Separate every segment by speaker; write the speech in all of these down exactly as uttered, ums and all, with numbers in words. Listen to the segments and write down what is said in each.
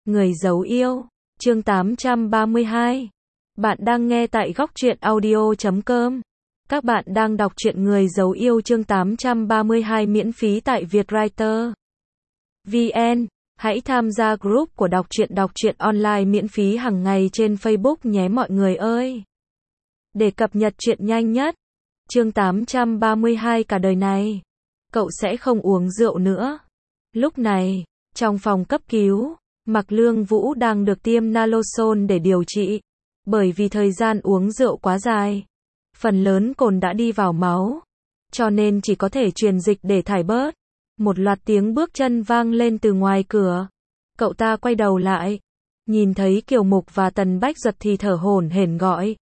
Speaker 1: Người giấu yêu, chương tám trăm ba mươi hai. Bạn đang nghe tại góc truyện audio chấm com. Các bạn đang đọc truyện Người giấu yêu chương tám trăm ba mươi hai miễn phí tại Vietwriter vê en. Hãy tham gia group của đọc truyện đọc truyện online miễn phí hàng ngày trên Facebook nhé mọi người ơi. Để cập nhật truyện nhanh nhất. Chương tám trăm ba mươi hai cả đời này, cậu sẽ không uống rượu nữa. Lúc này, trong phòng cấp cứu, Mạc Lương Vũ đang được tiêm naloxone để điều trị. Bởi vì thời gian uống rượu quá dài, phần lớn cồn đã đi vào máu, cho nên chỉ có thể truyền dịch để thải bớt. Một loạt tiếng bước chân vang lên từ ngoài cửa. Cậu ta quay đầu lại, nhìn thấy Kiều Mục và Tần Bách Duật thì thở hổn hển gọi.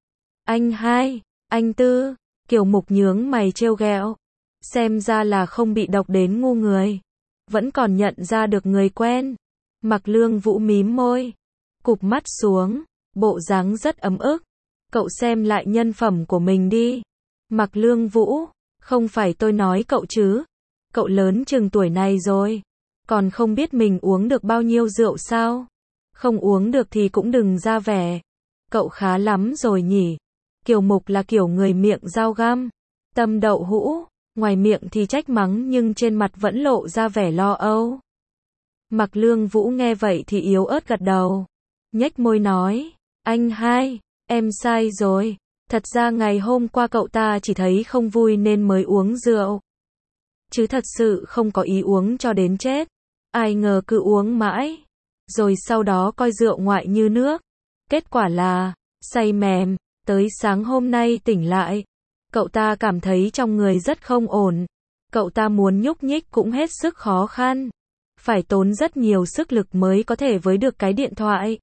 Speaker 1: Anh hai, anh Tư. Kiều Mục nhướng mày trêu ghẹo. Xem ra là không bị độc đến ngu người. Vẫn còn nhận ra được người quen. Mạc Lương Vũ mím môi, cụp mắt xuống, bộ dáng rất ấm ức. Cậu xem lại nhân phẩm của mình đi. Mạc Lương Vũ, không phải tôi nói cậu chứ. Cậu lớn chừng tuổi này rồi, còn không biết mình uống được bao nhiêu rượu sao? Không uống được thì cũng đừng ra vẻ. Cậu khá lắm rồi nhỉ. Kiều Mục là kiểu người miệng dao găm, tâm đậu hũ, ngoài miệng thì trách mắng nhưng trên mặt vẫn lộ ra vẻ lo âu. Mạc Lương Vũ nghe vậy thì yếu ớt gật đầu, nhếch môi nói, anh hai, em sai rồi. Thật ra ngày hôm qua cậu ta chỉ thấy không vui nên mới uống rượu, chứ thật sự không có ý uống cho đến chết. Ai ngờ cứ uống mãi, rồi sau đó coi rượu ngoại như nước. Kết quả là, say mềm, tới sáng hôm nay tỉnh lại. Cậu ta cảm thấy trong người rất không ổn. Cậu ta muốn nhúc nhích cũng hết sức khó khăn. Phải tốn rất nhiều sức lực mới có thể với được cái điện thoại.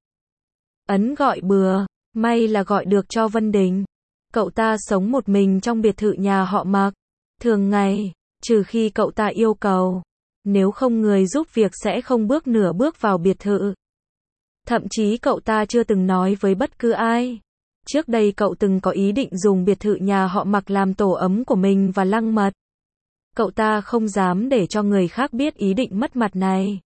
Speaker 1: Ấn gọi bừa, may là gọi được cho Vân Đình. Cậu ta sống một mình trong biệt thự nhà họ Mạc. Thường ngày, trừ khi cậu ta yêu cầu, nếu không người giúp việc sẽ không bước nửa bước vào biệt thự. Thậm chí cậu ta chưa từng nói với bất cứ ai. Trước đây cậu từng có ý định dùng biệt thự nhà họ Mạc làm tổ ấm của mình và lăng mật. Cậu ta không dám để cho người khác biết ý định mất mặt này.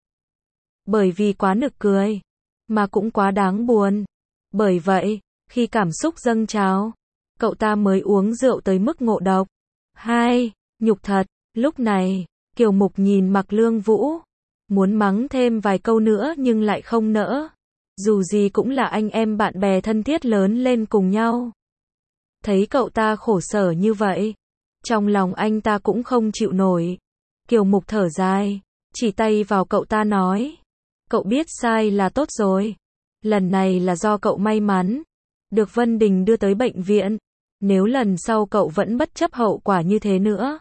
Speaker 1: Bởi vì quá nực cười, mà cũng quá đáng buồn. Bởi vậy, khi cảm xúc dâng trào, cậu ta mới uống rượu tới mức ngộ độc. Hai, nhục thật. Lúc này, Kiều Mục nhìn Mạc Lương Vũ, muốn mắng thêm vài câu nữa nhưng lại không nỡ. Dù gì cũng là anh em bạn bè thân thiết lớn lên cùng nhau. Thấy cậu ta khổ sở như vậy, trong lòng anh ta cũng không chịu nổi. Kiều Mục thở dài, chỉ tay vào cậu ta nói, cậu biết sai là tốt rồi. Lần này là do cậu may mắn, được Vân Đình đưa tới bệnh viện. Nếu lần sau cậu vẫn bất chấp hậu quả như thế nữa,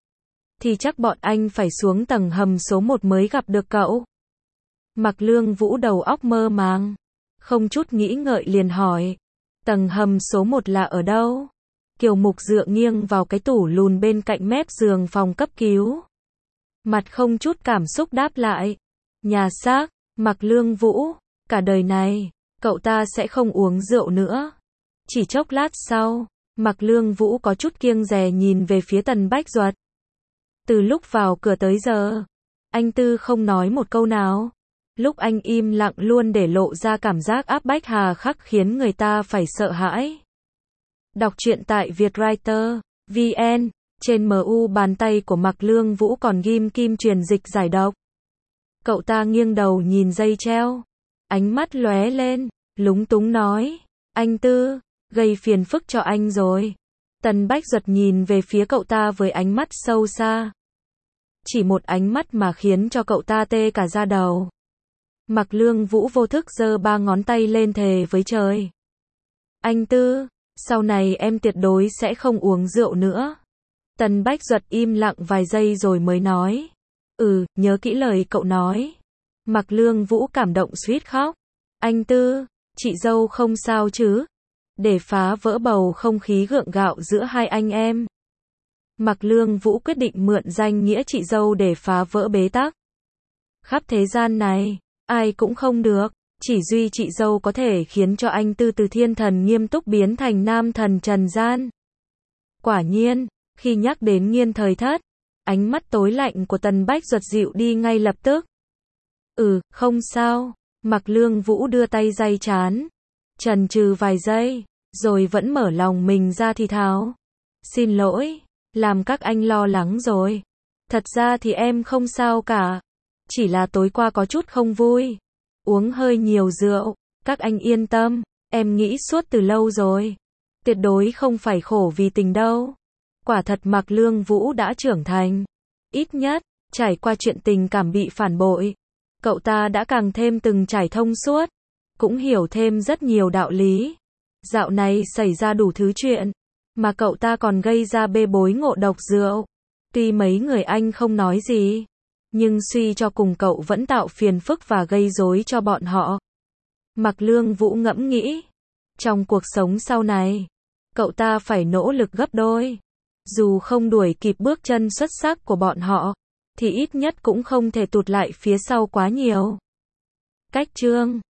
Speaker 1: thì chắc bọn anh phải xuống tầng hầm số một mới gặp được cậu. Mạc Lương Vũ đầu óc mơ màng, không chút nghĩ ngợi liền hỏi, tầng hầm số một là ở đâu? Kiều Mục dựa nghiêng vào cái tủ lùn bên cạnh mép giường phòng cấp cứu. Mặt không chút cảm xúc đáp lại, nhà xác. Mạc Lương Vũ, cả đời này, cậu ta sẽ không uống rượu nữa. Chỉ chốc lát sau, Mạc Lương Vũ có chút kiêng dè nhìn về phía Tần Bách Duật. Từ lúc vào cửa tới giờ, anh Tư không nói một câu nào. Lúc anh im lặng luôn để lộ ra cảm giác áp bách hà khắc khiến người ta phải sợ hãi. Đọc truyện tại Vietwriter vê en. Trên em u bàn tay của Mạc Lương Vũ còn ghim kim truyền dịch giải độc. Cậu ta nghiêng đầu nhìn dây treo, ánh mắt lóe lên, lúng túng nói, anh Tư, gây phiền phức cho anh rồi. Tần Bách Duật nhìn về phía cậu ta với ánh mắt sâu xa. Chỉ một ánh mắt mà khiến cho cậu ta tê cả da đầu. Mạc Lương Vũ vô thức giơ ba ngón tay lên thề với trời. Anh Tư, sau này em tuyệt đối sẽ không uống rượu nữa. Tần Bách Duật im lặng vài giây rồi mới nói. Ừ, nhớ kỹ lời cậu nói. Mạc Lương Vũ cảm động suýt khóc. Anh Tư, chị dâu không sao chứ? Để phá vỡ bầu không khí gượng gạo giữa hai anh em, Mạc Lương Vũ quyết định mượn danh nghĩa chị dâu để phá vỡ bế tắc. Khắp thế gian này, ai cũng không được, chỉ duy chị dâu có thể khiến cho anh Tư từ thiên thần nghiêm túc biến thành nam thần trần gian. Quả nhiên, khi nhắc đến Nghiên Thời Thất, ánh mắt tối lạnh của Tần Bách Duật dịu đi ngay lập tức. Ừ, không sao, Mạc Lương Vũ đưa tay day trán, chần chừ vài giây, rồi vẫn mở lòng mình ra thì thào. Xin lỗi, làm các anh lo lắng rồi. Thật ra thì em không sao cả. Chỉ là tối qua có chút không vui. Uống hơi nhiều rượu. Các anh yên tâm, em nghĩ suốt từ lâu rồi. Tuyệt đối không phải khổ vì tình đâu. Quả thật Mạc Lương Vũ đã trưởng thành. Ít nhất, trải qua chuyện tình cảm bị phản bội, cậu ta đã càng thêm từng trải thông suốt, cũng hiểu thêm rất nhiều đạo lý. Dạo này xảy ra đủ thứ chuyện, mà cậu ta còn gây ra bê bối ngộ độc rượu. Tuy mấy người anh không nói gì, nhưng suy cho cùng cậu vẫn tạo phiền phức và gây rối cho bọn họ. Mạc Lương Vũ ngẫm nghĩ, trong cuộc sống sau này, cậu ta phải nỗ lực gấp đôi. Dù không đuổi kịp bước chân xuất sắc của bọn họ, thì ít nhất cũng không thể tụt lại phía sau quá nhiều. Cách chương